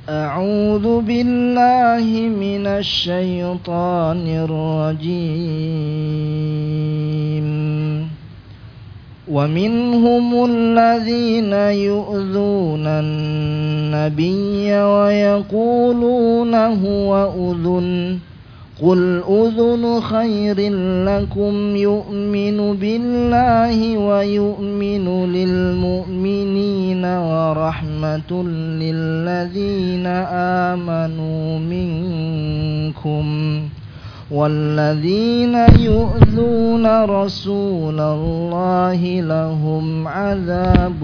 أعوذ بالله من الشيطان الرجيم ومنهم الذين يؤذون النبي ويقولون هو أذن قل أذن خير لكم يؤمن بالله ويؤمن للمؤمنين ورحمة للذين آمنوا منكم والذين يؤذون رسول الله لهم عذاب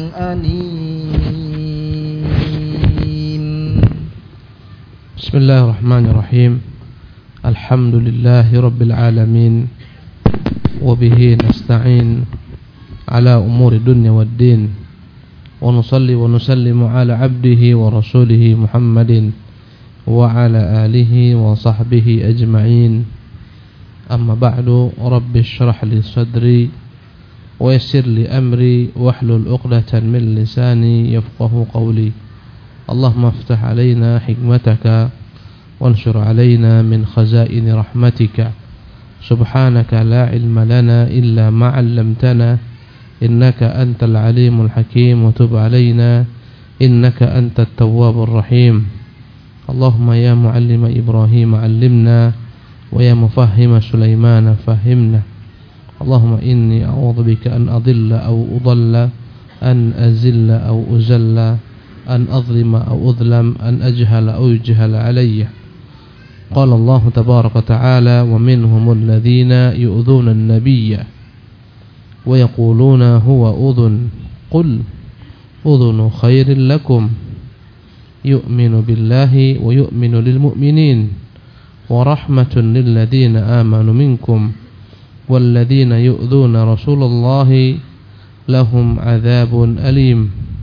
أليم. بسم الله الرحمن الرحيم. الحمد لله رب العالمين وبه نستعين على أمور الدنيا والدين ونصلي ونسلم على عبده ورسوله محمد وعلى آله وصحبه أجمعين أما بعد رب اشرح لي صدري ويسر لي أمري واحلل عقدة من لساني يفقه قولي اللهم افتح علينا حكمتك وانشر علينا من خزائن رحمتك سبحانك لا علم لنا إلا ما علمتنا إنك أنت العليم الحكيم وتب علينا إنك أنت التواب الرحيم اللهم يا معلم إبراهيم علمنا ويا مفهم سليمان فهمنا اللهم إني أعوذ بك أن أضل أو أضل أن أزل أو أزل أن أظلم أو أظلم أن أجهل أو يجهل علي قال الله تبارك وتعالى ومنهم الذين يؤذون النبي ويقولون هو أذن قل أذن خير لكم يؤمن بالله ويؤمن للمؤمنين ورحمة للذين آمنوا منكم والذين يؤذون رسول الله لهم عذاب أليم.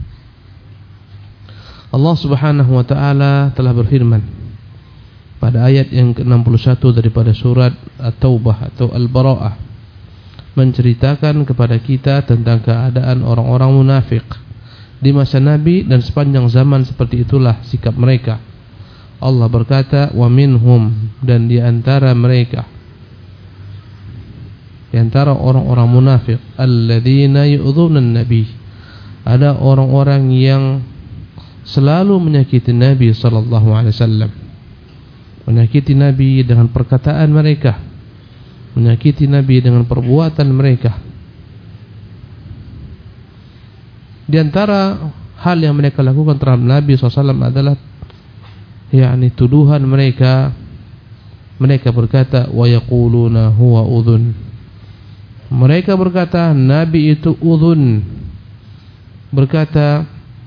Allah Subhanahu wa taala telah berfirman pada ayat yang ke-61 daripada surat At-Taubah atau Al-Bara'ah, menceritakan kepada kita tentang keadaan orang-orang munafik di masa Nabi dan sepanjang zaman. Seperti itulah sikap mereka. Allah berkata wa minhum, dan di antara mereka, di antara orang-orang munafik, alladzina yu'dzunan nabi, ada orang-orang yang selalu menyakiti Nabi sallallahu alaihi wasallam, menyakiti Nabi dengan perkataan mereka, menyakiti Nabi dengan perbuatan mereka. Di antara hal yang mereka lakukan terhadap Nabi SAW adalah tuduhan mereka. Mereka berkata wa yaquluna huwa udhun. Mereka berkata Nabi itu udhun. Berkata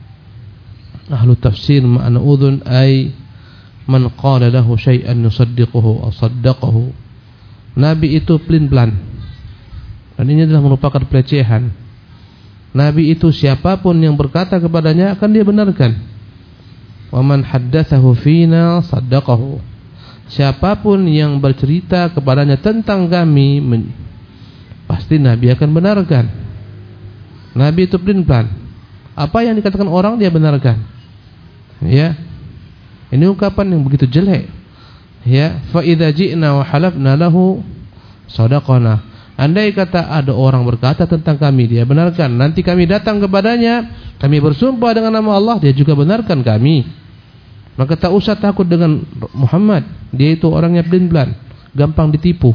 ahlu tafsir makna udhun ay man qala lahu syai'an yusaddiquhu aw saddaqahu. Nabi itu pelin-pelan. Dan ini adalah merupakan pelecehan. Nabi itu siapapun yang berkata kepadanya akan dia benarkan. Wa man haddatsahu fina saddaqahu. Siapapun yang bercerita kepadanya tentang kami pasti Nabi akan benarkan. Nabi itu pelin-pelan. Apa yang dikatakan orang dia benarkan. Ya. Ini ungkapan yang begitu jelek. Ya, fa idza ji'na wa halafna lahu sadaqana. Andai kata ada orang berkata tentang kami, dia benarkan. Nanti kami datang kepadanya, kami bersumpah dengan nama Allah, dia juga benarkan kami. Maka tak usah takut dengan Muhammad. Dia itu orangnya pelin-pelan, gampang ditipu.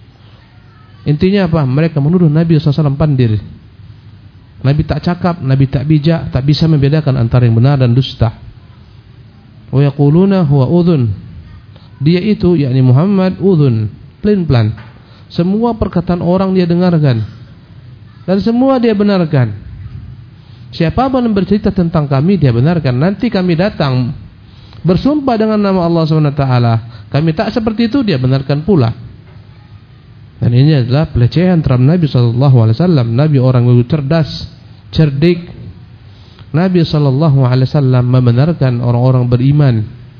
Intinya apa? Mereka menuduh Nabi SAW pandir. Nabi tak cakap, Nabi tak bijak, tak bisa membedakan antara yang benar dan dusta. Wa yaquluna huwa udhun. Dia itu yakni Muhammad udhun, pelin-pelan. Semua perkataan orang dia dengarkan dan semua dia benarkan. Siapapun yang bercerita tentang kami dia benarkan. Nanti kami datang bersumpah dengan nama Allah SWT, kami tak seperti itu, dia benarkan pula. Dan ini adalah pelecehan terhadap Nabi SAW. Nabi orang yang cerdas, cerdik. Nabi SAW membenarkan orang-orang beriman.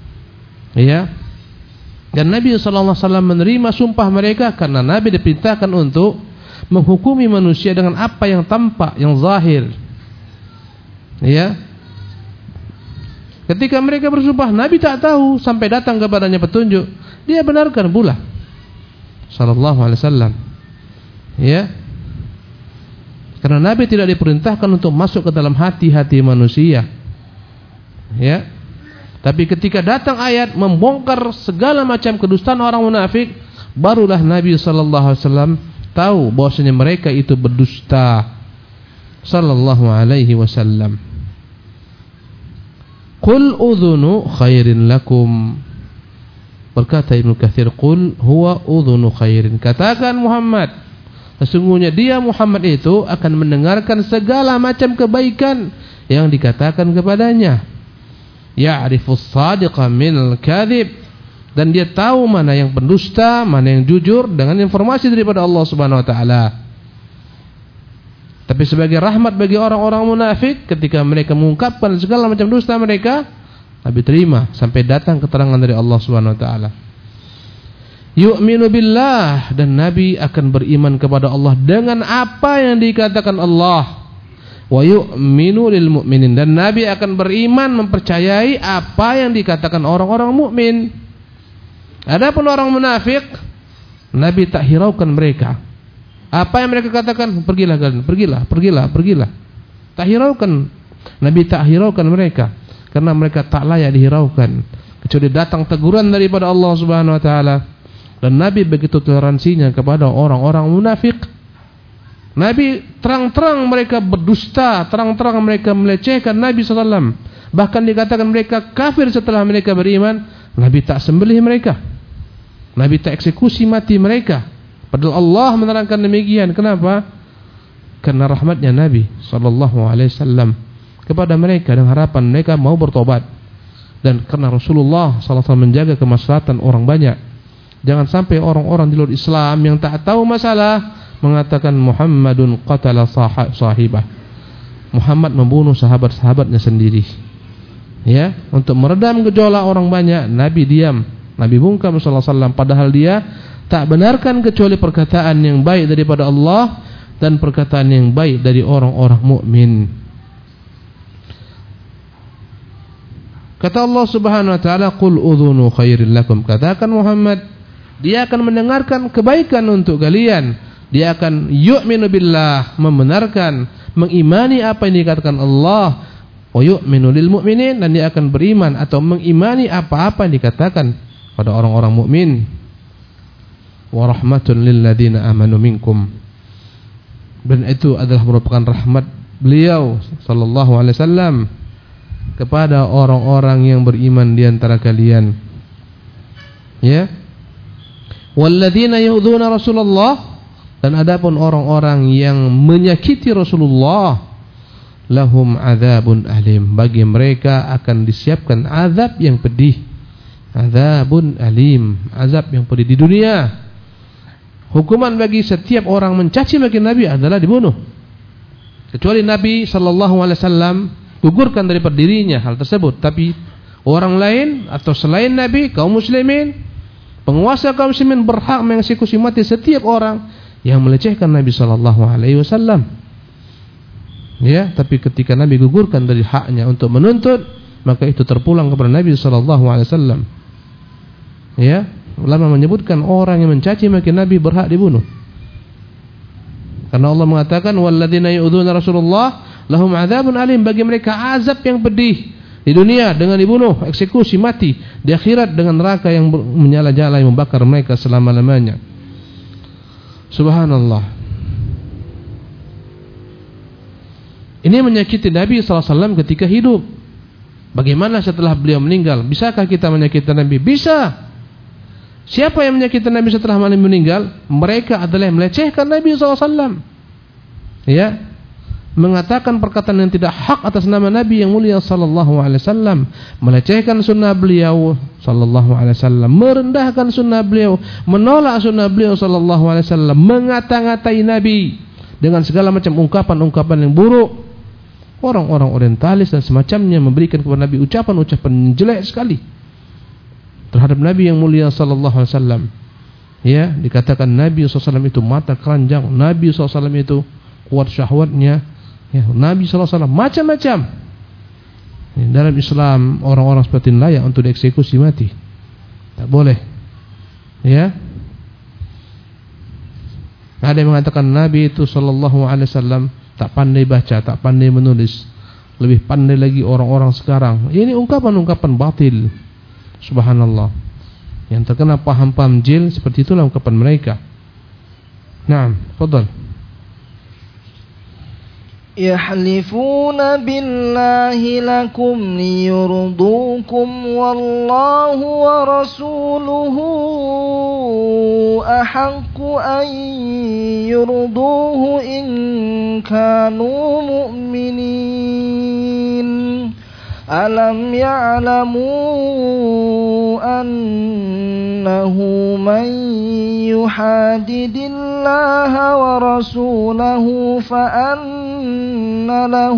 Ya. Dan Nabi SAW menerima sumpah mereka karena Nabi diperintahkan untuk menghukumi manusia dengan apa yang tampak, yang zahir. Ya. Ketika mereka bersumpah, Nabi tak tahu sampai datang kepadanya petunjuk, dia benarkan pula. Sallallahu alaihi wasallam. Ya. Karena Nabi tidak diperintahkan untuk masuk ke dalam hati-hati manusia. Ya. Tapi ketika datang ayat membongkar segala macam kedustaan orang munafik, barulah Nabi sallallahu alaihi wasallam tahu bahwasanya mereka itu berdusta. Sallallahu alaihi wasallam. Qul udhunu khairin lakum. Berkata Ibnu Katsir, qul huwa udhunu khairin. Katakan Muhammad, sesungguhnya dia Muhammad itu akan mendengarkan segala macam kebaikan yang dikatakan kepadanya. Ya'rifus sadiqa minal kadhib. Dan dia tahu mana yang pendusta, mana yang jujur dengan informasi daripada Allah Subhanahu wa taala. Tapi sebagai rahmat bagi orang-orang munafik, ketika mereka mengungkapkan segala macam dusta mereka, Nabi terima sampai datang keterangan dari Allah Subhanahu wa taala. Yu'minu billah, dan Nabi akan beriman kepada Allah dengan apa yang dikatakan Allah. Wa yu'minu lil mu'minin, dan Nabi akan beriman mempercayai apa yang dikatakan orang-orang mukmin. Adapun orang munafik, Nabi tak hiraukan mereka. Apa yang mereka katakan, pergilah kalian, pergilah. Tak hiraukan. Nabi tak hiraukan mereka, karena mereka tak layak dihiraukan, kecuali datang teguran daripada Allah Subhanahu wa taala. Dan Nabi begitu toleransinya kepada orang-orang munafik. Nabi terang-terang mereka berdusta, terang-terang mereka melecehkan Nabi SAW. Bahkan dikatakan mereka kafir setelah mereka beriman. Nabi tak sembelih mereka, Nabi tak eksekusi mati mereka. Padahal Allah menerangkan demikian. Kenapa? Karena rahmatnya Nabi SAW kepada mereka dan harapan mereka mau bertobat. Dan karena Rasulullah SAW menjaga kemaslahatan orang banyak. Jangan sampai orang-orang di luar Islam yang tak tahu masalah mengatakan Muhammadun qatala sahibah. Muhammad membunuh sahabat-sahabatnya sendiri. Ya, untuk meredam gejolak orang banyak, Nabi diam. Nabi bungkam sallallahu alaihi wasallam, padahal dia tak benarkan kecuali perkataan yang baik daripada Allah dan perkataan yang baik dari orang-orang mukmin. Kata Allah Subhanahu wa taala, qul udhunu khairil lakum. Katakan Muhammad, dia akan mendengarkan kebaikan untuk kalian. Dia akan yu'minu billah, membenarkan, mengimani apa yang dikatakan Allah. Wa yu'minu lil mu'minin, dan dia akan beriman atau mengimani apa-apa yang dikatakan pada orang-orang mukmin. Wa rahmatun lil ladzina amanu minkum, dan itu adalah merupakan rahmat beliau sallallahu alaihi wasallam kepada orang-orang yang beriman di antara kalian. Ya. Walladzina yu'dzuna Rasulullah, dan adapun orang-orang yang menyakiti Rasulullah, lahum adzabun alim, bagi mereka akan disiapkan azab yang pedih. Adzabun alim, azab yang pedih di dunia. Hukuman bagi setiap orang mencaci maki Nabi adalah dibunuh, kecuali Nabi sallallahu alaihi wasallam gugurkan daripada dirinya hal tersebut. Tapi orang lain atau selain Nabi, kaum muslimin, penguasa kaum muslimin berhak mengeksekusi mati setiap orang yang melecehkan Nabi sallallahu alaihi wasallam. Ya, tapi ketika Nabi gugurkan dari haknya untuk menuntut, maka itu terpulang kepada Nabi sallallahu alaihi wasallam. Ya, ulama menyebutkan orang yang mencaci maki Nabi berhak dibunuh. Karena Allah mengatakan walladzina yu'dzuna Rasulullah lahum adzabun alim, bagi mereka azab yang pedih di dunia dengan dibunuh, eksekusi mati, di akhirat dengan neraka yang menyala-nyala yang membakar mereka selama-lamanya. Subhanallah. Ini menyakiti Nabi SAW ketika hidup. Bagaimana setelah beliau meninggal? Bisakah kita menyakiti Nabi? Bisa. Siapa yang menyakiti Nabi setelah meninggal? Mereka adalah yang melecehkan Nabi SAW. Ya, mengatakan perkataan yang tidak hak atas nama Nabi yang mulia sallallahu alaihi wasallam, melecehkan sunnah beliau sallallahu alaihi wasallam, merendahkan sunnah beliau, menolak sunnah beliau sallallahu alaihi wasallam, mengata-ngatai Nabi dengan segala macam ungkapan-ungkapan yang buruk. Orang-orang orientalis dan semacamnya memberikan kepada Nabi ucapan-ucapan jelek sekali terhadap Nabi yang mulia sallallahu alaihi wasallam. Ya, dikatakan Nabi sallallahu alaihi wasallam itu mata keranjang, Nabi sallallahu alaihi wasallam itu kuat syahwatnya. Ya, Nabi sallallahu alaihi wasallam macam-macam. Dalam Islam orang-orang seperti ini layak untuk dieksekusi mati. Tak boleh. Ya. Ada yang mengatakan Nabi itu sallallahu alaihi wasallam tak pandai baca, tak pandai menulis. Lebih pandai lagi orang-orang sekarang. Ini ungkapan-ungkapan batil. Subhanallah. Yang terkena paham-paham jil, seperti itulah ungkapan mereka. Naam, fadhal. يحلفون بالله لكم ليرضوكم والله ورسوله أحق أن يرضوه إن كانوا مؤمنين ألم يعلموا أنه من يحادد الله ورسوله فأن له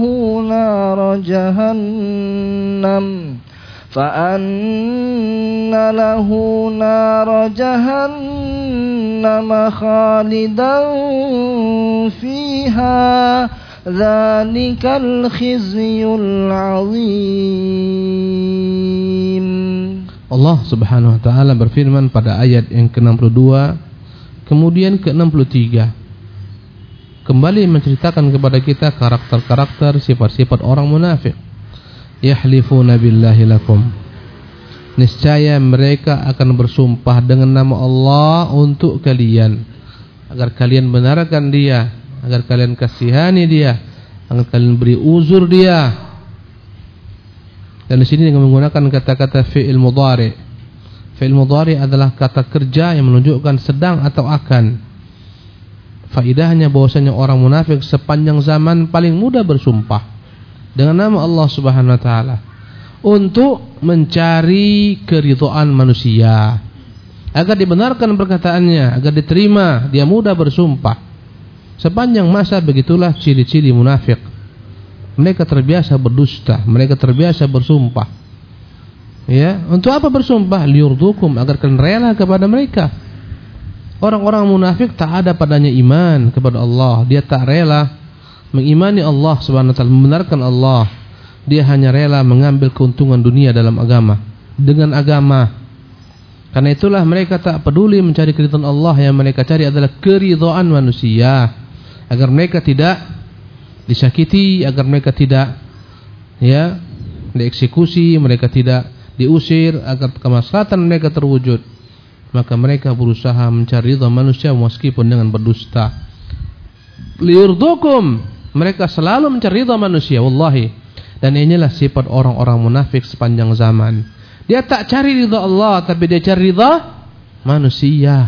نار جهنم خالدا فيها ذلك الخزي العظيم. Allah Subhanahu wa taala berfirman pada ayat yang ke-62 kemudian ke-63 kembali menceritakan kepada kita karakter-karakter, sifat-sifat orang munafik. Yahlifuna billahi lakum. Niscaya mereka akan bersumpah dengan nama Allah untuk kalian agar kalian benarkan dia, agar kalian kasihani dia, agar kalian beri uzur dia. Dan di sini dengan menggunakan kata-kata fi'il mudhari. Fi'il mudhari adalah kata kerja yang menunjukkan sedang atau akan. Faidahnya bahwasanya orang munafik sepanjang zaman paling mudah bersumpah dengan nama Allah Subhanahu wa taala untuk mencari keridhaan manusia. Agar dibenarkan perkataannya, agar diterima, dia mudah bersumpah. Sepanjang masa begitulah ciri-ciri munafik. Mereka terbiasa berdusta, mereka terbiasa bersumpah. Ya, untuk apa bersumpah? Liyurdukum, agar kalian rela kepada mereka. Orang-orang munafik tak ada padanya iman kepada Allah. Dia tak rela mengimani Allah Subhanahu wa taala, membenarkan Allah. Dia hanya rela mengambil keuntungan dunia dalam agama, dengan agama. Karena itulah mereka tak peduli mencari keridhaan Allah. Yang mereka cari adalah keridhaan manusia, agar mereka tidak disakiti, agar mereka tidak dieksekusi, mereka tidak diusir, agar kemaslahatan mereka terwujud. Maka mereka berusaha mencari ridha manusia meskipun dengan berdusta. Liyurdukum, mereka selalu mencari ridha manusia, wallahi. Dan inilah sifat orang-orang munafik sepanjang zaman. Dia tak cari ridha Allah, tapi dia cari ridha manusia.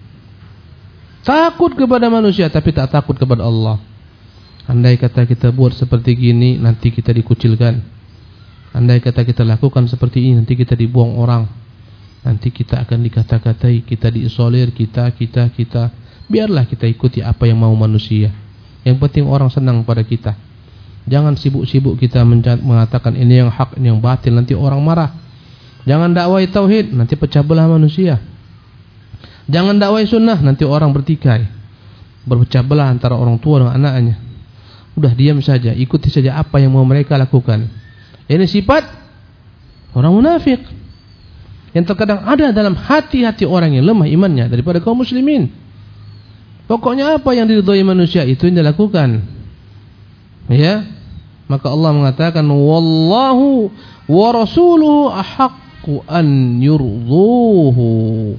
Takut kepada manusia, tapi tak takut kepada Allah. Andai kata kita buat seperti gini, nanti kita dikucilkan. Andai kata kita lakukan seperti ini, nanti kita dibuang orang. Nanti kita akan dikata-katai, kita diisolir, kita. Biarlah kita ikuti apa yang mau manusia. Yang penting orang senang pada kita. Jangan sibuk-sibuk kita mengatakan ini yang hak, ini yang batil, nanti orang marah. Jangan dakwai tauhid, nanti pecah belah manusia. Jangan dakwai sunnah, nanti orang bertikai, berpecah belah antara orang tua dengan anaknya. Udah diam saja, ikuti saja apa yang mau mereka lakukan. Ini sifat orang munafik yang terkadang ada dalam hati-hati orang yang lemah imannya daripada kaum muslimin. Pokoknya apa yang diridhai manusia itu yang dilakukan. Ya, maka Allah mengatakan wallahu wa rasuluhu ahaqqu an yurduhu.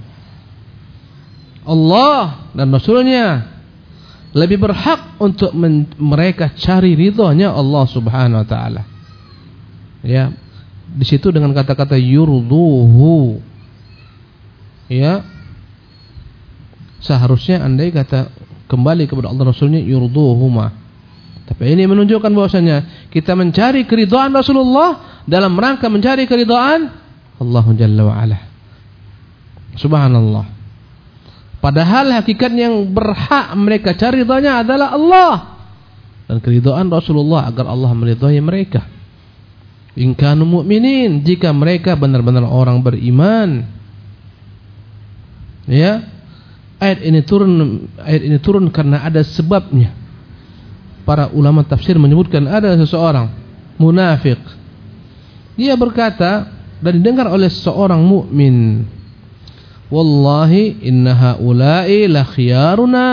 Allah dan Rasulnya lebih berhak untuk mereka cari ridhonya Allah Subhanahu wa taala. Ya, di situ dengan kata-kata yurduhu. Ya. Seharusnya andai kata kembali kepada Allah Rasulnya yurduhuma. Tapi ini menunjukkan bahwasanya kita mencari keridhaan Rasulullah dalam rangka mencari keridhaan Allah Jalla wa Ala. Subhanallah. Padahal hakikat yang berhak mereka cari ridhonya adalah Allah dan keridhaan Rasulullah agar Allah meridhai mereka. In kanu mu'minin, jika mereka benar-benar orang beriman. Ya. Ayat ini turun karena ada sebabnya. Para ulama tafsir menyebutkan ada seseorang munafik Dia berkata dan didengar oleh seorang mukmin, wallahi inna haula'i la khiyaruna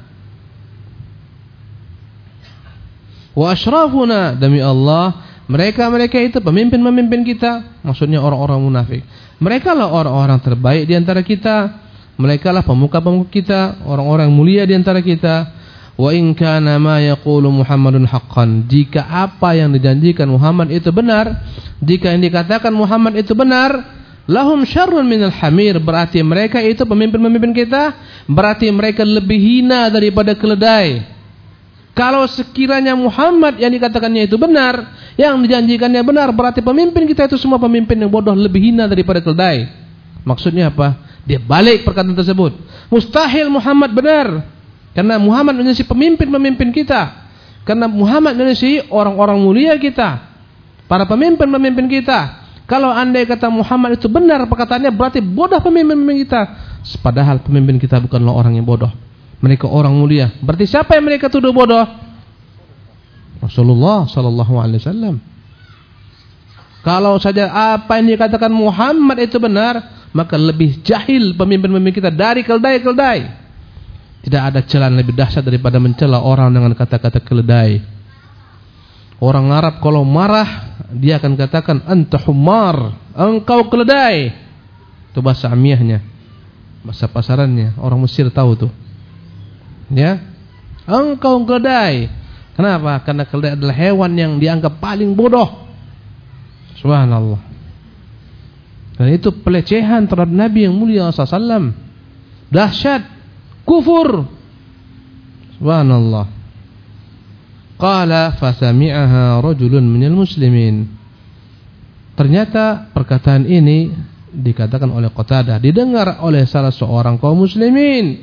wa asyrafuna, demi Allah mereka itu pemimpin-pemimpin kita, maksudnya orang-orang munafik. Mereka lah orang-orang terbaik di antara kita, mereka lah pemuka-pemuka kita, orang-orang mulia di antara kita. Wa in kana ma yaqulu Muhammadun haqqan, jika apa yang dijanjikan Muhammad itu benar, jika yang dikatakan Muhammad itu benar, lahum syarrun minal hamir, berarti mereka itu pemimpin-pemimpin kita, berarti mereka lebih hina daripada keledai. Kalau sekiranya Muhammad yang dikatakannya itu benar, yang dijanjikannya benar, berarti pemimpin kita itu semua pemimpin yang bodoh, lebih hina daripada keledai. Maksudnya apa? Dia balik perkataan tersebut. Mustahil Muhammad benar, karena Muhammad menjadi pemimpin-pemimpin kita, karena Muhammad menjadi orang-orang mulia kita, para pemimpin-pemimpin kita. Kalau andai kata Muhammad itu benar perkataannya, berarti bodoh pemimpin-pemimpin kita. Padahal pemimpin kita bukanlah orang yang bodoh, mereka orang mulia. Berarti siapa yang mereka tuduh bodoh? Rasulullah sallallahu alaihi wasallam. Kalau saja apa yang dikatakan Muhammad itu benar, maka lebih jahil pemimpin-pemimpin kita dari keledai-keledai. Tidak ada celaan lebih dahsyat daripada mencela orang dengan kata-kata keledai. Orang Arab kalau marah, dia akan katakan anta humar, engkau keledai. Itu bahasa amiyahnya, bahasa pasarannya. Orang Mesir tahu tuh. Ya, engkau keledai. Kenapa? Karena keledai adalah hewan yang dianggap paling bodoh. Subhanallah. Dan itu pelecehan terhadap Nabi yang mulia SAW. Dahsyat, kufur. Subhanallah. Qala fasami'aha rajulun minal muslimin. Ternyata perkataan ini dikatakan oleh Qatadah, didengar oleh salah seorang kaum muslimin.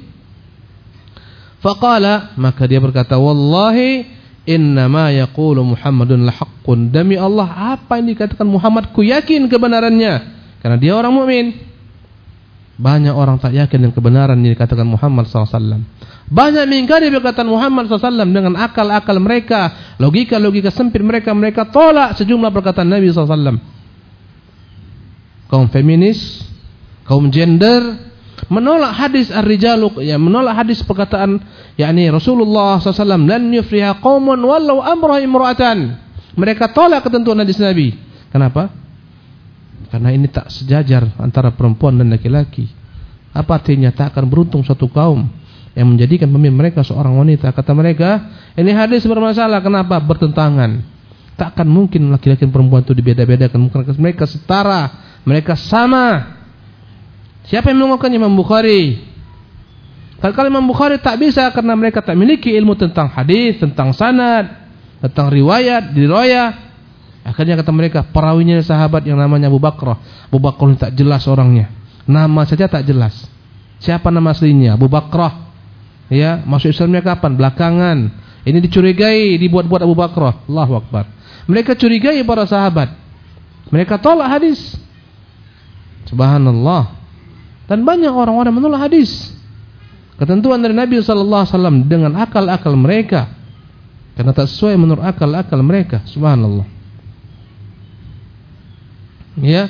Faqala, maka dia berkata, wallahi innama yaqulu Muhammadun lahaqqun, demi Allah apa yang dikatakan Muhammad ku yakin kebenarannya, karena dia orang mukmin. Banyak orang tak yakin dengan kebenaran yang dikatakan Muhammad SAW. Banyak mengingkari perkataan Muhammad SAW dengan akal-akal mereka, logika-logika sempit mereka. Mereka tolak sejumlah perkataan Nabi SAW. Kaum feminis, kaum gender, menolak hadis ar-rijalu, ya, menolak hadis perkataan yakni Rasulullah SAW, lan yufriha qaumun walau amra imra'atan. Mereka tolak ketentuan hadis Nabi. Kenapa? Karena ini tak sejajar antara perempuan dan laki-laki. Apa artinya? Tak akan beruntung suatu kaum yang menjadikan pemimpin mereka seorang wanita. Kata mereka, ini hadis bermasalah. Kenapa? Bertentangan. Tak akan mungkin laki-laki dan perempuan itu dibeda-bedakan. Mereka setara, mereka sama. Siapa yang melakukannya? Imam Bukhari. Kalau Imam Bukhari tak bisa karena mereka tak memiliki ilmu tentang hadis, tentang sanad, tentang riwayat, dirayah. Akhirnya kata mereka, perawinya sahabat yang namanya Abu Bakrah. Abu Bakrah ini tak jelas orangnya, nama saja tak jelas. Siapa nama aslinya? Abu Bakrah. Ya, masuk Islamnya kapan? Belakangan. Ini dicurigai, dibuat-buat Abu Bakrah. Allahu Akbar. Mereka curigai para sahabat. Mereka tolak hadis. Subhanallah. Dan banyak orang-orang menolak hadis, ketentuan dari Nabi SAW dengan akal-akal mereka, karena tak sesuai menurut akal-akal mereka. Subhanallah. Ya.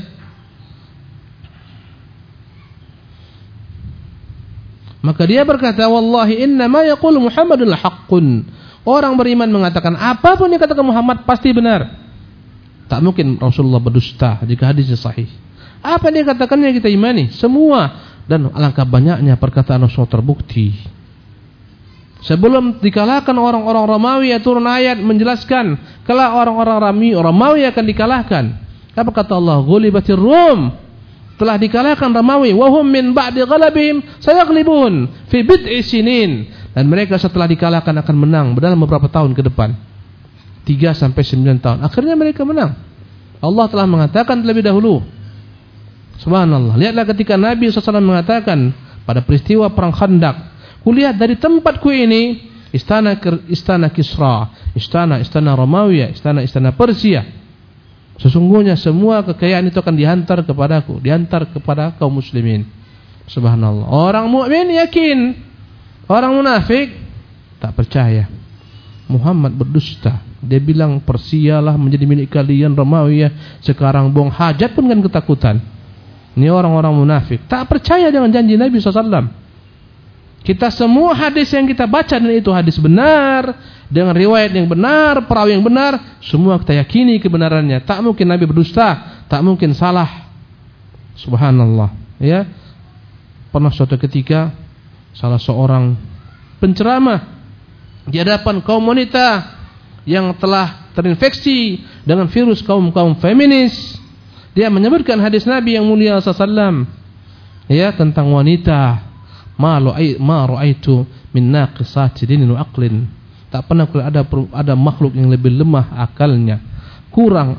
Maka dia berkata, wallahi inna ma yaqulu Muhammadun lahaqqun. Orang beriman mengatakan apapun yang dikatakan Muhammad pasti benar. Tak mungkin Rasulullah berdusta jika hadisnya sahih. Apa yang dikatakannya kita imani semua, dan alangkah banyaknya perkataan Rasul terbukti. Sebelum dikalahkan orang-orang Romawi, turun ayat menjelaskan kalau orang-orang Romawi akan dikalahkan. Apa kata Allah? Ghulibatir Rum, telah dikalahkan Romawi. Wahum min ba'di ghalabihim sayaghlibun fi bid'i sinin, dan mereka setelah dikalahkan akan menang dalam beberapa tahun ke depan, 3 sampai 9 tahun. Akhirnya mereka menang. Allah telah mengatakan terlebih dahulu. Subhanallah. Lihatlah ketika Nabi SAW mengatakan pada peristiwa perang Khandaq, kulihat dari tempatku ini istana Kisra, istana Romawi, istana Persia. Sesungguhnya semua kekayaan itu akan dihantar kepadaku, dihantar kepada kaum muslimin. Subhanallah. Orang mukmin yakin, orang munafik tak percaya. Muhammad berdusta, Dia bilang Persialah menjadi milik kalian, Romawi sekarang buang hajat pun kan ketakutan. Ini orang-orang munafik, tak percaya dengan janji Nabi SAW. Kita semua hadis yang kita baca dan itu hadis benar, dengan riwayat yang benar, perawi yang benar, semua kita yakini kebenarannya. Tak mungkin Nabi berdusta, tak mungkin salah. Subhanallah. Ya, pernah suatu ketika salah seorang penceramah di hadapan kaum wanita yang telah terinfeksi dengan virus kaum feminis, dia menyebutkan hadis Nabi yang mulia SAW, ya, tentang wanita. Ma ra'aitu min naqisati dinin wa aqlin. Tak pernah ada makhluk yang lebih lemah akalnya, kurang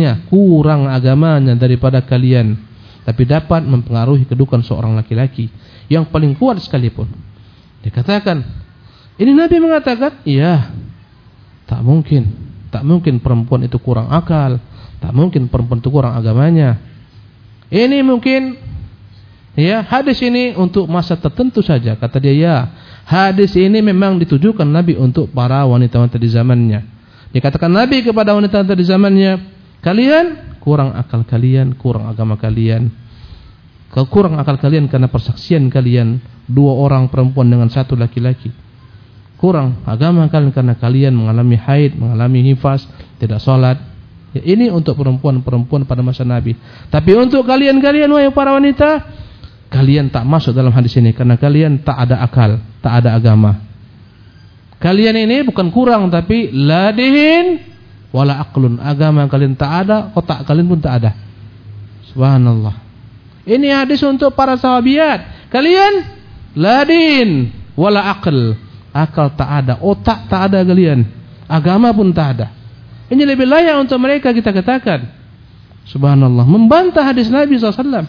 agamanya daripada kalian, tapi dapat mempengaruhi kedudukan seorang laki-laki yang paling kuat sekalipun. Dikatakan, ini Nabi mengatakan, iya, tak mungkin perempuan itu kurang akal, tak mungkin perempuan itu kurang agamanya. Ini mungkin, ya, hadis ini untuk masa tertentu saja. Kata dia, ya, hadis ini memang ditujukan Nabi untuk para wanita-wanita di zamannya. Dikatakan Nabi kepada wanita-wanita di zamannya, kalian kurang akal kalian, kurang agama kalian. Kurang akal kalian karena persaksian kalian 2 orang perempuan dengan 1 laki-laki. Kurang agama kalian karena kalian mengalami haid, mengalami nifas, tidak sholat. Ya, ini untuk perempuan-perempuan pada masa Nabi. Tapi untuk kalian-kalian wahai para wanita, kalian tak masuk dalam hadis ini karena kalian tak ada akal, tak ada agama. Kalian ini bukan kurang, tapi ladihin wala aqlun. Agama kalian tak ada, otak kalian pun tak ada. Subhanallah. Ini hadis untuk para sahabiat. Kalian ladin wala aql. Akal tak ada, otak tak ada kalian, agama pun tak ada. Ini lebih layak untuk mereka kita katakan. Subhanallah, membantah hadis Nabi SAW.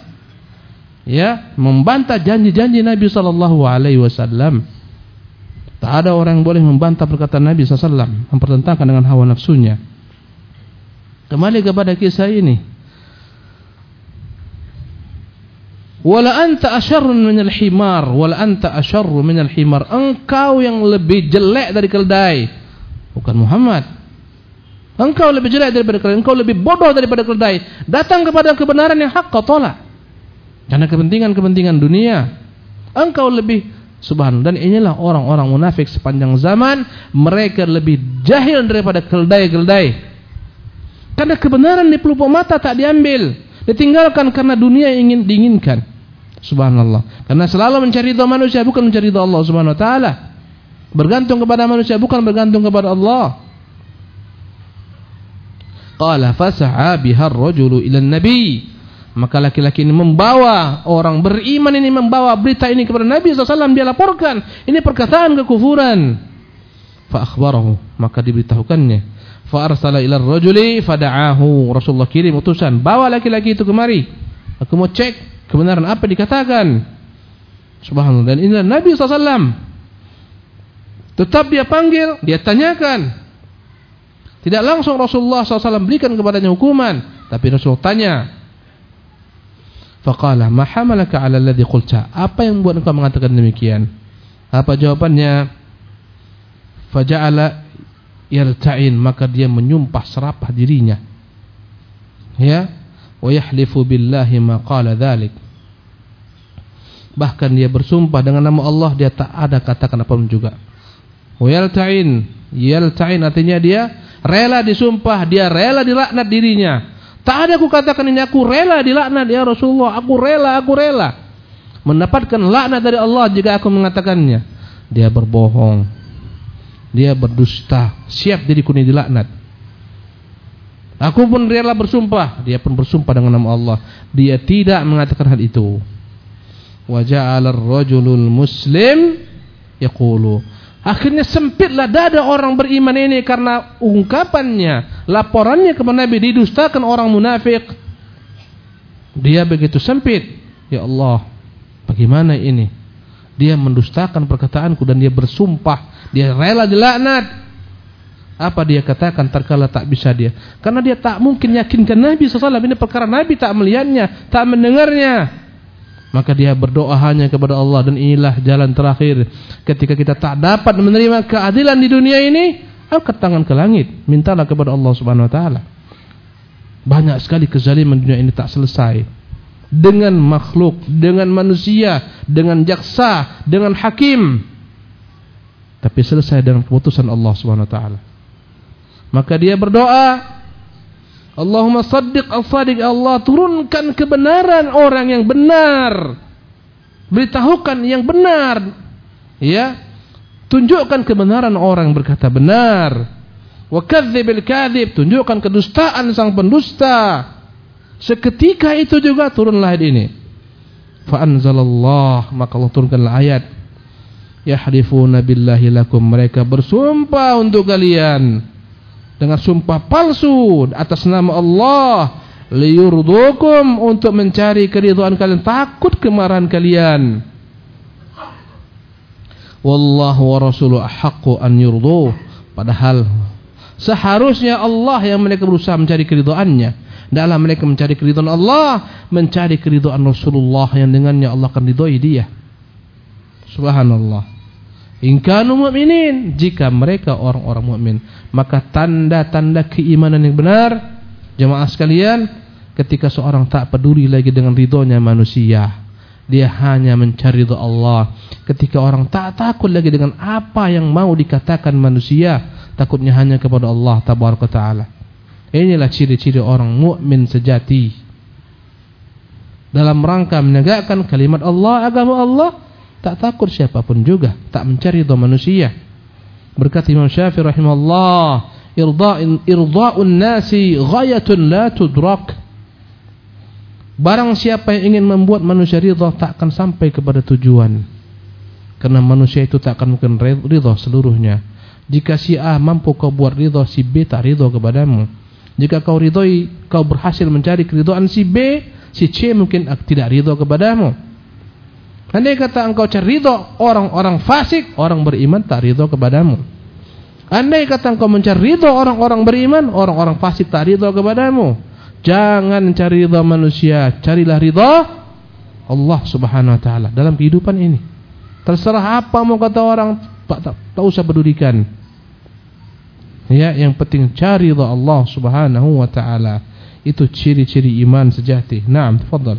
Ya, membantah janji-janji Nabi SAW. Tak ada orang yang boleh membantah perkataan Nabi SAW, mempertentangkan dengan hawa nafsunya. Kembali kepada kisah ini. Wala anta asyarrun minal himar, wala anta asyarru minal himar. Engkau yang lebih jelek dari keledai, bukan Muhammad. Engkau lebih jelek daripada keledai, engkau lebih bodoh daripada keledai. Datang kepada kebenaran yang hak kau tolak karena kepentingan dunia. Engkau lebih, subhanallah. Dan inilah orang-orang munafik sepanjang zaman. Mereka lebih jahil daripada keledai-keledai. Karena kebenaran di pelupuk mata tak diambil, ditinggalkan karena dunia yang ingin diinginkan. Subhanallah. Karena selalu mencari ridha manusia, bukan mencari ridha Allah Subhanahu wa taala. Bergantung kepada manusia, bukan bergantung kepada Allah. Qala fasa'a biha ar-rajulu ila an-nabi. Maka laki-laki ini membawa, orang beriman ini membawa berita ini kepada Nabi SAW. Dia laporkan, ini perkataan kekufuran. Fa akhbarahu, maka diberitahukannya. Fa arsala ila ar-rajuli fada'ahu. Rasulullah kirim utusan, bawa laki-laki itu kemari, aku mau cek kebenaran apa dikatakan. Subhanallah. Dan inilah Nabi SAW. Tetap dia panggil, dia tanyakan. Tidak langsung Rasulullah SAW berikan kepadanya hukuman, tapi Rasulullah tanya. Faqala ma hamalaka 'ala alladhi qulta. Apa yang membuat engkau mengatakan demikian? Apa jawabannya? Faja'ala yarta'in, maka dia menyumpah serapah dirinya. Ya, wa yahlifu billahi ma qala dzalik. Bahkan dia bersumpah dengan nama Allah, dia tak ada katakan apa pun juga. Wa yalta'in artinya dia rela disumpah, dia rela dilaknat dirinya. Tak ada aku katakan ini aku rela dilaknat ya Rasulullah, aku rela mendapatkan laknat dari Allah jika aku mengatakannya. Dia berbohong, dia berdusta, siap diriku ini dilaknat. Aku pun rela bersumpah, dia pun bersumpah dengan nama Allah. Dia tidak mengatakan hal itu. Wa ja'ala ar-rajulul muslim yaqulu. Akhirnya sempitlah dada orang beriman ini karena ungkapannya, laporannya kepada Nabi didustakan orang munafik. Dia begitu sempit. Ya Allah, bagaimana ini? Dia mendustakan perkataanku dan dia bersumpah, dia rela dilaknat. Apa dia katakan terkala tak bisa dia? Karena dia tak mungkin yakinkan Nabi SAW. Ini perkara Nabi tak melihatnya, tak mendengarnya. Maka dia berdoa hanya kepada Allah. Dan inilah jalan terakhir. Ketika kita tak dapat menerima keadilan di dunia ini, Angkat tangan ke langit, mintalah kepada Allah Subhanahu wa taala. Banyak sekali kezaliman dunia ini tak selesai. Dengan makhluk, dengan manusia, dengan jaksa, dengan hakim. Tapi selesai dengan keputusan Allah Subhanahu wa taala. Maka dia berdoa, Allahumma saddiq al-sadiq, Allah turunkan kebenaran orang yang benar. Beritahukan yang benar. Ya. Tunjukkan kebenaran orang yang berkata benar. Wa kadzibil kadzib, tunjukkan kedustaan sang pendusta. Seketika itu juga turunlah ayat ini. Fa anzalallah, maka Allah turunkanlah ayat. Yahlifuna billahi lakum, mereka bersumpah untuk kalian dengan sumpah palsu atas nama Allah, liyurdukum, untuk mencari keridhaan kalian, takut kemarahan kalian. Wallahu wa rasuluhu ahaqqu an yurduh, padahal seharusnya Allah yang mereka berusaha mencari keridhaannya. Dalam mereka mencari keridhaan Allah, mencari keridhaan Rasulullah yang dengannya Allah akan ridhoi dia. Subhanallah. In kanu mu'minin, jika mereka orang-orang mukmin, maka tanda-tanda keimanan yang benar, jemaah sekalian, ketika seorang tak peduli lagi dengan ridhonya manusia, dia hanya mencari ridha Allah. Ketika orang tak takut lagi dengan apa yang mau dikatakan manusia, takutnya hanya kepada Allah tabaraka taala. Inilah ciri-ciri orang mukmin sejati. Dalam rangka menegakkan kalimat Allah, agama Allah, tak takut siapapun juga, tak mencari ridha manusia. Berkata Imam Syafi'i rahimahullah, irda'un nasi ghayatun la tudrak. Barang siapa yang ingin membuat manusia ridha, tak akan sampai kepada tujuan. Karena manusia itu tak akan mungkin ridha seluruhnya. Jika si A mampu kau buat ridha, si B tak ridha kepadamu. Jika kau ridhoi, kau berhasil mencari keridhaan si B, si C mungkin tidak ridha kepadamu. Andai kata engkau cari ridha orang-orang fasik, orang beriman tak ridha kepadamu. Andai kata engkau mencari ridha orang-orang beriman, orang-orang fasik tak ridha kepadamu. Jangan cari ridha manusia, carilah ridha Allah Subhanahu wa taala dalam kehidupan ini. Terserah apa mau kata orang, tak usah pedulikan. Ya, yang penting cari ridha Allah Subhanahu wa taala. Itu ciri-ciri iman sejati. Naam, tafadhal.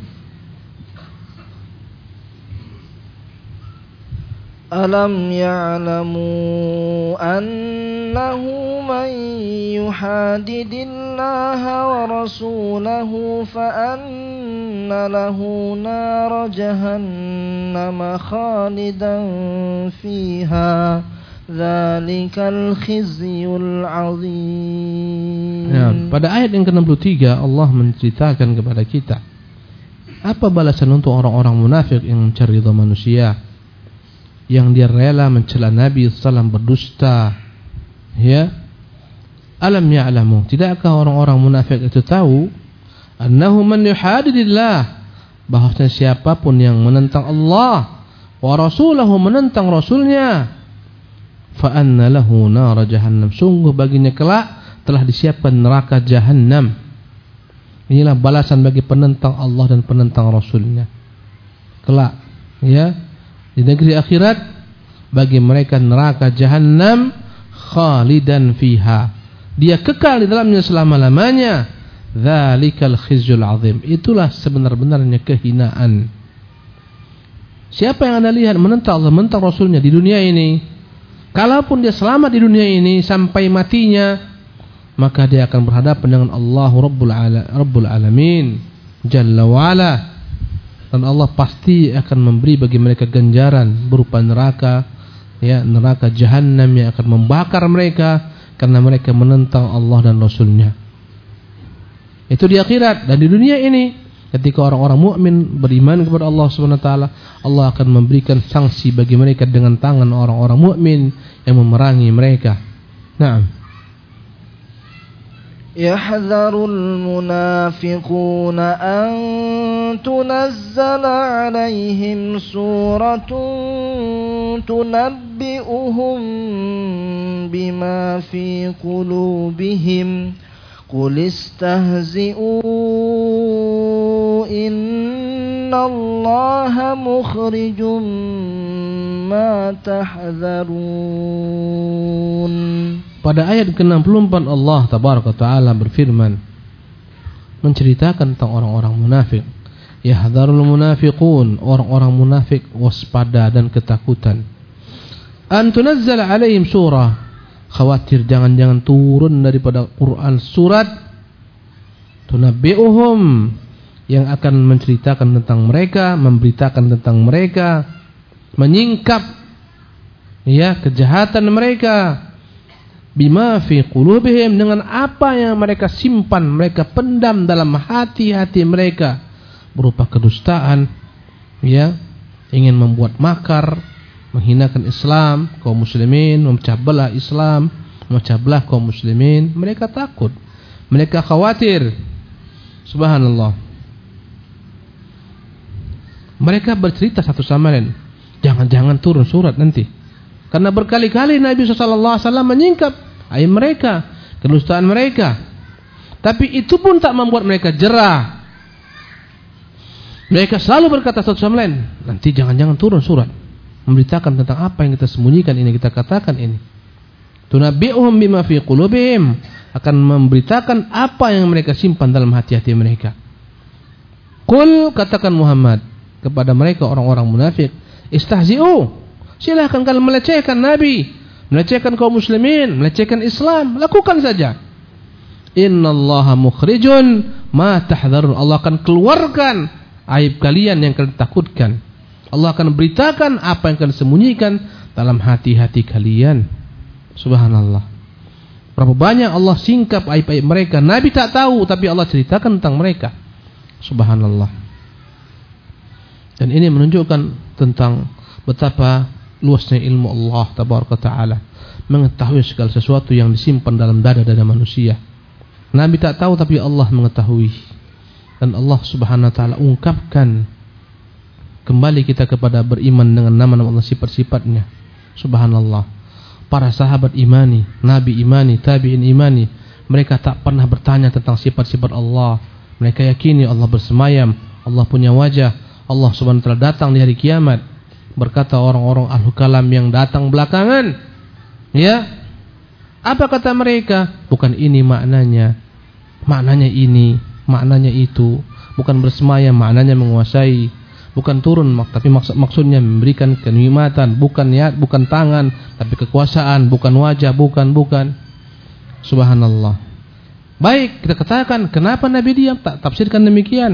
Alam ya'lamu annahu man yuhadidillaha wa rasulahu fa anna lahu nar jahannam khalidan fiha dzalikal khizyul 'adzim. Ya, pada ayat yang ke-63 Allah menceritakan kepada kita apa balasan untuk orang-orang munafik yang mencari ridha manusia, yang dia rela mencela Nabi sallallahu berdusta. Ya, alam ya'lamu, tidakkah orang-orang munafik itu tahu annahu man yuhadidillah, bahwasanya siapapun yang menentang Allah wa rasulahu, menentang rasulnya, fa anna lahu nar jahannam, sungguh baginya kelak telah disiapkan neraka jahannam. Inilah balasan bagi penentang Allah dan penentang rasulnya kelak, ya, di negeri akhirat bagi mereka neraka jahannam khalidan fiha, dia kekal di dalamnya selama-lamanya. Dzalikal khizyul 'adzim, itulah sebenar-benarnya kehinaan. Siapa yang Anda lihat menentang Allah, menentang Rasulnya di dunia ini, kalaupun dia selamat di dunia ini sampai matinya, maka dia akan berhadapan dengan Allah Rabbul Alamin Jalla wa'ala. Dan Allah pasti akan memberi bagi mereka ganjaran berupa neraka, ya, neraka jahannam yang akan membakar mereka karena mereka menentang Allah dan Rasulnya. Itu di akhirat. Dan di dunia ini, ketika orang-orang mukmin beriman kepada Allah Subhanahu wa taala, Allah akan memberikan sanksi bagi mereka dengan tangan orang-orang mukmin yang memerangi mereka. Naam. يحذر المنافقون أن تنزل عليهم سورة تنبئهم بما في قلوبهم قل استهزئوا إن الله مخرج ما تحذرون. Pada ayat ke-64 Allah tabaraka taala berfirman menceritakan tentang orang-orang munafik. Yahdharul munafiqun, orang-orang munafik waspada dan ketakutan. An tunazzala alaihim surah, khawatir jangan-jangan turun daripada Quran surat tunabbi'uhum, yang akan menceritakan tentang mereka, memberitakan tentang mereka, menyingkap kejahatan mereka, bima fi qulubihim, dengan apa yang mereka simpan, mereka pendam dalam hati-hati mereka, berupa kedustaan, ingin membuat makar, menghinakan Islam, kaum muslimin, memecah belah Islam, memecah belah kaum muslimin. Mereka takut, mereka khawatir. Subhanallah. Mereka bercerita satu sama lain, jangan-jangan turun surat nanti. Karena berkali-kali Nabi SAW menyingkap aib mereka, kedustaan mereka. Tapi itu pun tak membuat mereka jerah. Mereka selalu berkata satu sama lain, nanti jangan-jangan turun surat memberitakan tentang apa yang kita sembunyikan ini, kita katakan ini. Tunabbi'uhum bima fi qulubihim, akan memberitakan apa yang mereka simpan dalam hati-hati mereka. Qul, katakan Muhammad kepada mereka orang-orang munafik, istahzi'u, silahkan kalian melecehkan Nabi, melecehkan kaum muslimin, melecehkan Islam, lakukan saja. Innallaha mukhrijun ma tahdharun, Allah akan keluarkan aib kalian yang kalian takutkan. Allah akan beritakan apa yang kalian sembunyikan dalam hati-hati kalian. Subhanallah. Berapa banyak Allah singkap aib-aib mereka, Nabi tak tahu, tapi Allah ceritakan tentang mereka. Subhanallah. Dan ini menunjukkan tentang betapa luasnya ilmu Allah tabaraka taala, mengetahui segala sesuatu yang disimpan dalam dada-dada manusia. Nabi tak tahu, tapi Allah mengetahui. Dan Allah subhanahu wa ta'ala ungkapkan kembali kita kepada beriman dengan nama-nama Allah, sifat-sifatnya. Subhanallah. Para sahabat imani, Nabi imani, tabi'in imani. Mereka tak pernah bertanya tentang sifat-sifat Allah. Mereka yakini Allah bersemayam, Allah punya wajah, Allah subhanahu wa ta'ala datang di hari kiamat. Berkata orang-orang ahlu kalam yang datang belakangan, apa kata mereka? Bukan ini maknanya, maknanya ini, maknanya itu. Bukan bersemayam maknanya menguasai, bukan turun tapi maksudnya memberikan kenikmatan, bukan bukan tangan tapi kekuasaan, bukan wajah, bukan. Subhanallah. Baik, kita katakan kenapa Nabi diam, tak tafsirkan demikian?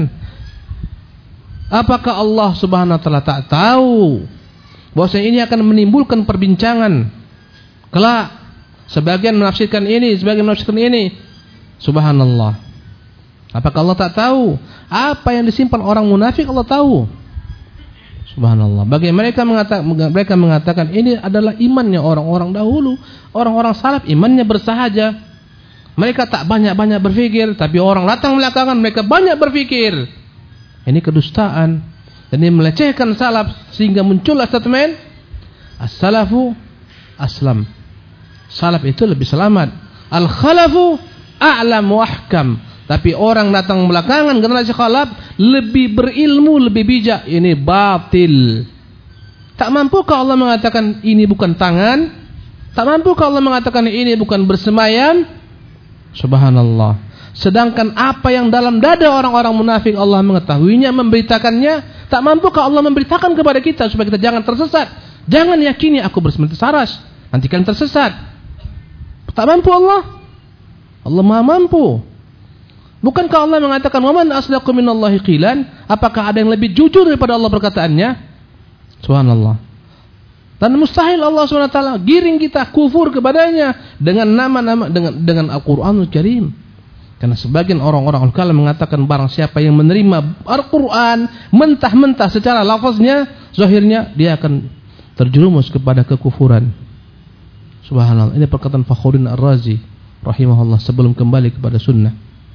Apakah Allah subhanahu wa ta'ala tak tahu bahwa ini akan menimbulkan perbincangan kelak? Sebagian menafsirkan ini, sebagian menafsirkan ini. Subhanallah. Apakah Allah tak tahu? Apa yang disimpan orang munafik Allah tahu. Subhanallah. Bagi mereka mengatakan ini adalah imannya orang-orang dahulu, orang-orang salaf imannya bersahaja. Mereka tak banyak-banyak berfikir, tapi orang datang belakangan mereka banyak berfikir. Ini kedustaan, dan ini melecehkan salaf, sehingga muncullah statement as-salafu aslam. Salaf itu lebih selamat, al-khalafu a'lam wa ahkam. Tapi orang datang belakangan, generasi khalaf, lebih berilmu, lebih bijak. Ini batil. Tak mampukah Allah mengatakan ini bukan tangan? Tak mampukah Allah mengatakan ini bukan bersemayam? Subhanallah. Sedangkan apa yang dalam dada orang-orang munafik Allah mengetahuinya, memberitakannya. Tak mampukah Allah memberitakan kepada kita supaya kita jangan tersesat? Jangan yakini aku bersemayam saras, nanti kalian tersesat. Tak mampu Allah. Allah Maha mampu. Bukankah Allah mengatakan wa man asdaqu minallahi qilan? Apakah ada yang lebih jujur daripada Allah perkataannya? Subhanallah. Dan mustahil Allah SWT giring kita kufur kepadanya dengan nama-nama, dengan Al-Qur'anul Karim. Karena sebagian orang-orang al-kalam mengatakan barang siapa yang menerima Al-Qur'an mentah-mentah secara lafaznya, zahirnya, dia akan terjerumus kepada kekufuran. Subhanallah. Ini perkataan Fakhruddin Ar-Razi rahimahullah sebelum kembali kepada sunnah.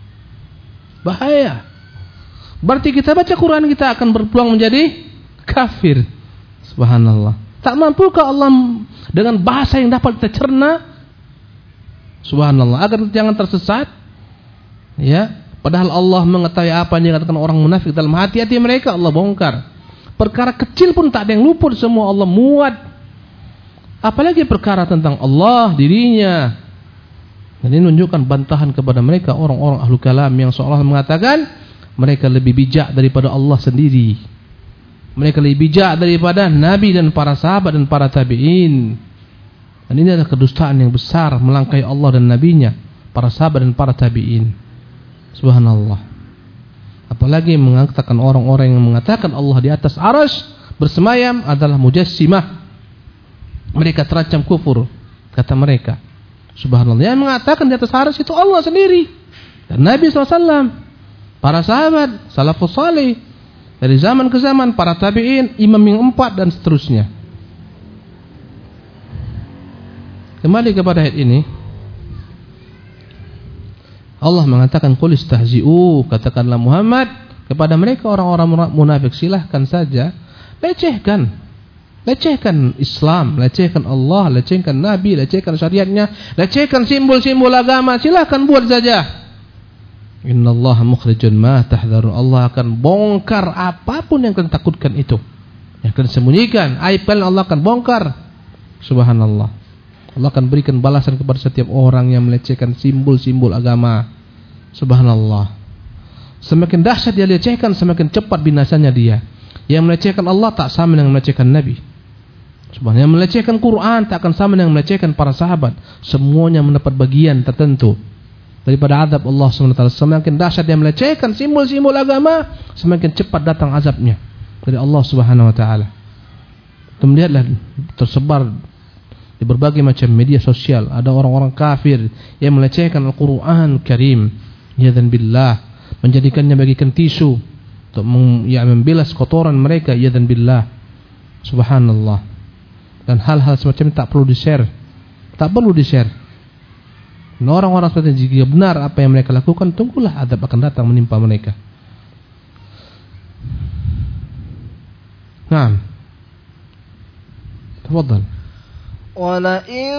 Bahaya. Berarti kita baca Quran kita akan berpeluang menjadi kafir. Subhanallah. Tak mampukah Allah dengan bahasa yang dapat kita cerna? Subhanallah. Agar jangan tersesat. Padahal Allah mengetahui apa yang dikatakan orang munafik dalam hati-hati mereka, Allah bongkar. Perkara kecil pun tak ada yang luput, semua Allah muat. Apalagi perkara tentang Allah, dirinya, Dan ini menunjukkan bantahan kepada mereka orang-orang ahlu kalam yang seolah mengatakan mereka lebih bijak daripada Allah sendiri. Mereka lebih bijak daripada Nabi dan para sahabat dan para tabi'in. Dan ini adalah kedustaan yang besar, melangkahi Allah dan Nabinya, para sahabat dan para tabi'in. Subhanallah. Apalagi mengatakan orang-orang yang mengatakan Allah di atas arsy bersemayam adalah mujassimah. Mereka terancam kufur, kata mereka. Subhanallah, yang mengatakan di atas arsy itu Allah sendiri dan Nabi SAW, para sahabat, salafus salih dari zaman ke zaman, para tabi'in, imam yang 4 dan seterusnya. Kembali kepada ayat ini, Allah mengatakan qul istahzi'u, katakanlah Muhammad kepada mereka orang-orang munafik, silahkan saja lecehkan Islam, lecehkan Allah, lecehkan Nabi, lecehkan syariatnya, lecehkan simbol-simbol agama, silahkan buat saja. Innallaha mukhrijun ma tahdharun. Allah akan bongkar apapun yang kalian takutkan itu, yang kalian sembunyikan, aib kalian Allah akan bongkar. Subhanallah. Allah akan berikan balasan kepada setiap orang yang melecehkan simbol-simbol agama. Subhanallah. Semakin dahsyat dia lecehkan, semakin cepat binasanya dia. Yang melecehkan Allah tak sama dengan melecehkan Nabi. Subhanallah. Yang melecehkan Quran tak akan sama dengan melecehkan para sahabat. Semuanya mendapat bagian tertentu daripada azab Allah SWT. Semakin dahsyat dia melecehkan simbol-simbol agama, semakin cepat datang azabnya dari Allah SWT. Lihatlah tersebar di berbagai macam media sosial, ada orang-orang kafir yang melecehkan Al-Quran Karim, yadzan billah, menjadikannya bagikan tisu untuk membilas kotoran mereka, yadzan billah. Subhanallah. Dan hal-hal semacam ini tak perlu di-share. Tak perlu di-share. Dan orang-orang seperti ini, jika benar apa yang mereka lakukan, tunggulah azab akan datang menimpa mereka. Naam. Tafadhal. وَلَئِن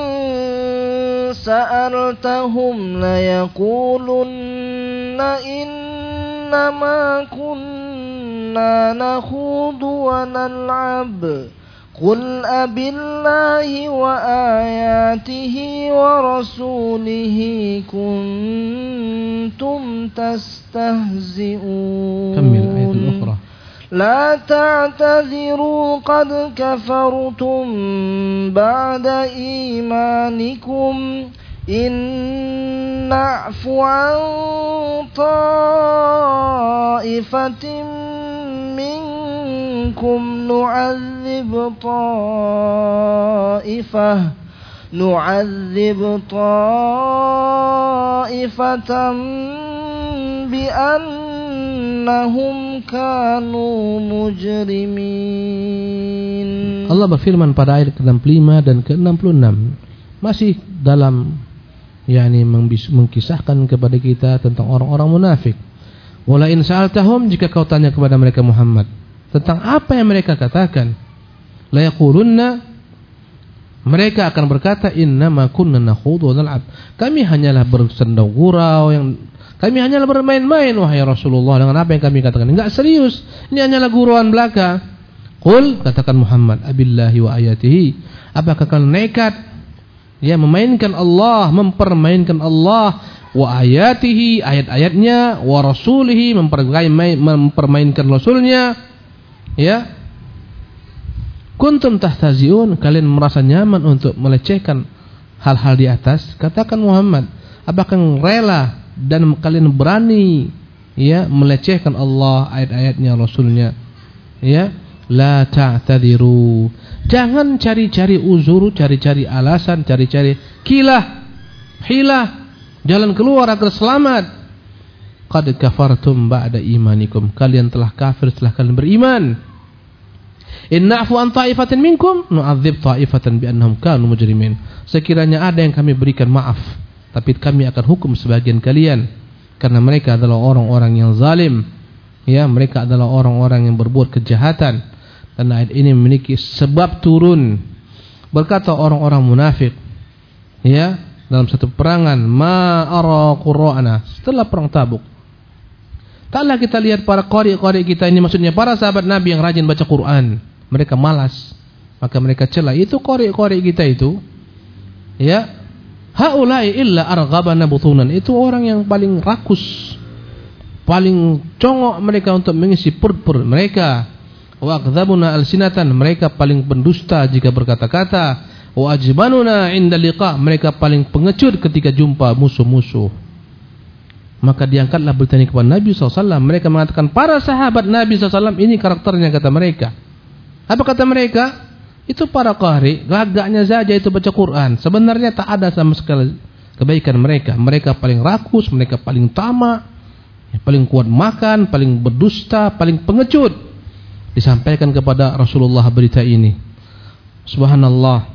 سَأَلْتَهُمْ لَيَقُولُنَّ إِنَّمَا كُنَّا نَخُوضُ وَنَلْعَبُ قُلْ أَبِاللَّهِ وَآيَاتِهِ وَرَسُولِهِ كُنْتُمْ تَسْتَهْزِئُونَ. كمل الآية الأخرى. لا تعتذروا قد كفرتم بعد إيمانكم إن نعف عن طائفة منكم نعذب طائفة بأنهم كانوا مجرمين. Allah berfirman pada ayat ke-65 dan ke-66, masih dalam mengkisahkan kepada kita tentang orang-orang munafik. Wala in sa'altahum, jika kau tanya kepada mereka Muhammad tentang apa yang mereka katakan, la yaqulunna, mereka akan berkata, innama kunna nakhudu wa nal'ab, kami hanyalah bersenda gurau, kami hanyalah bermain-main wahai Rasulullah dengan apa yang kami katakan. Enggak serius, ini hanyalah guruan belaka. Qul, katakan Muhammad, abillahi wa ayatihi, apakah kalian nekat memainkan Allah, mempermainkan Allah, wa ayatihi, ayat-ayatnya, wa rasulihi, mempermainkan rasulnya, ya. Kuntum tahtaziun, kalian merasa nyaman untuk melecehkan hal-hal di atas. Katakan Muhammad, apakah rela dan kalian berani melecehkan Allah, ayat-ayatnya, rasulnya, ya. La ta'tadiru, jangan cari-cari uzur, cari-cari alasan, cari-cari hilah, jalan keluar agar selamat. Qad kafartum ba'da imanikum, kalian telah kafir setelah kalian beriman. In na'fu an ta'ifatin minkum nu'adzib ta'ifatan bi'annahum kanu mujrimin, sekiranya ada yang kami berikan maaf, tapi kami akan hukum sebagian kalian karena mereka adalah orang-orang yang zalim, ya, mereka adalah orang-orang yang berbuat kejahatan. Dan ayat ini memiliki sebab turun. Berkata orang-orang munafik, ya, dalam satu perangan, ma ara qurra'ana, setelah perang Tabuk, taklah kita lihat para qari kita ini, maksudnya para sahabat Nabi yang rajin baca Quran, mereka malas, maka mereka cela itu qari kita itu, ya, Haulai illa arghabana butunan. Itu orang yang paling rakus, paling congok mereka untuk mengisi perut mereka. Wa akdzabuna alsinatan. Mereka paling pendusta jika berkata-kata. Wa ajbanuna inda liqa. Mereka paling pengecut ketika jumpa musuh-musuh. Maka diangkatlah berita ini kepada Nabi SAW. Mereka mengatakan, para sahabat Nabi SAW ini karakternya, kata mereka. Apa kata mereka? Itu para qari, gagaknya saja itu baca Quran. Sebenarnya tak ada sama sekali kebaikan mereka. Mereka paling rakus, mereka paling tamak, paling kuat makan, paling berdusta, paling pengecut. Disampaikan kepada Rasulullah berita ini. Subhanallah.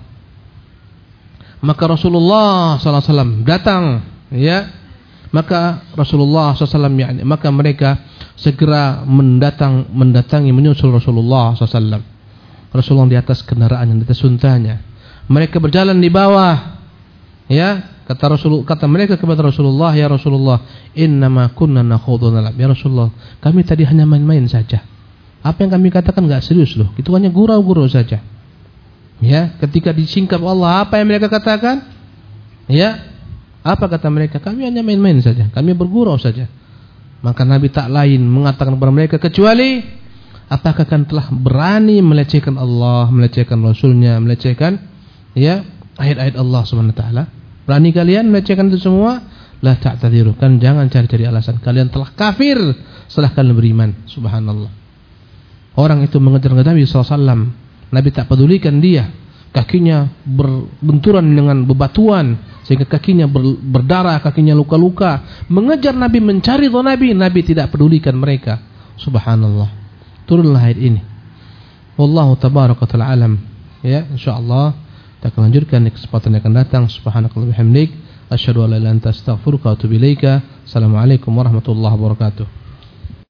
Maka Rasulullah SAW datang, ya. Maka Rasulullah SAW, maka mereka segera mendatangi, menyusul Rasulullah SAW. Rasulullah di atas kendaraan, di atas untanya. Mereka berjalan di bawah. Ya, kata mereka kepada Rasulullah, ya Rasulullah, innama kunna nakhudhu nalab. Ya Rasulullah, kami tadi hanya main-main saja. Apa yang kami katakan enggak serius loh. Itu hanya gurau-gurau saja. Ya, ketika disingkap Allah, apa yang mereka katakan? Ya, apa kata mereka? Kami hanya main-main saja, kami bergurau saja. Maka Nabi tak lain mengatakan kepada mereka kecuali, apakah kalian telah berani melecehkan Allah, melecehkan Rasulnya, melecehkan ya ayat-ayat Allah Subhanahu Wa Taala? Berani kalian melecehkan itu semua? La ta'tadiru, kan jangan cari-cari alasan. Kalian telah kafir setelah kalian beriman. Subhanallah. Orang itu mengejar Nabi SAW. Nabi tak pedulikan dia. Kakinya berbenturan dengan bebatuan sehingga kakinya berdarah, kakinya luka-luka. Mengejar Nabi, mencari Nabi, Nabi tidak pedulikan mereka. Subhanallah. Turunlah ayat ini. Wallahu tabaraka ta'ala alam. Ya, insyaallah kita akan lanjutkan di kesempatan yang akan datang. Subhanakallahumma wa bihamdik, asyhadu an la ilaha illa anta, astaghfiruka wa atubu ilaika. Assalamualaikum warahmatullahi wabarakatuh.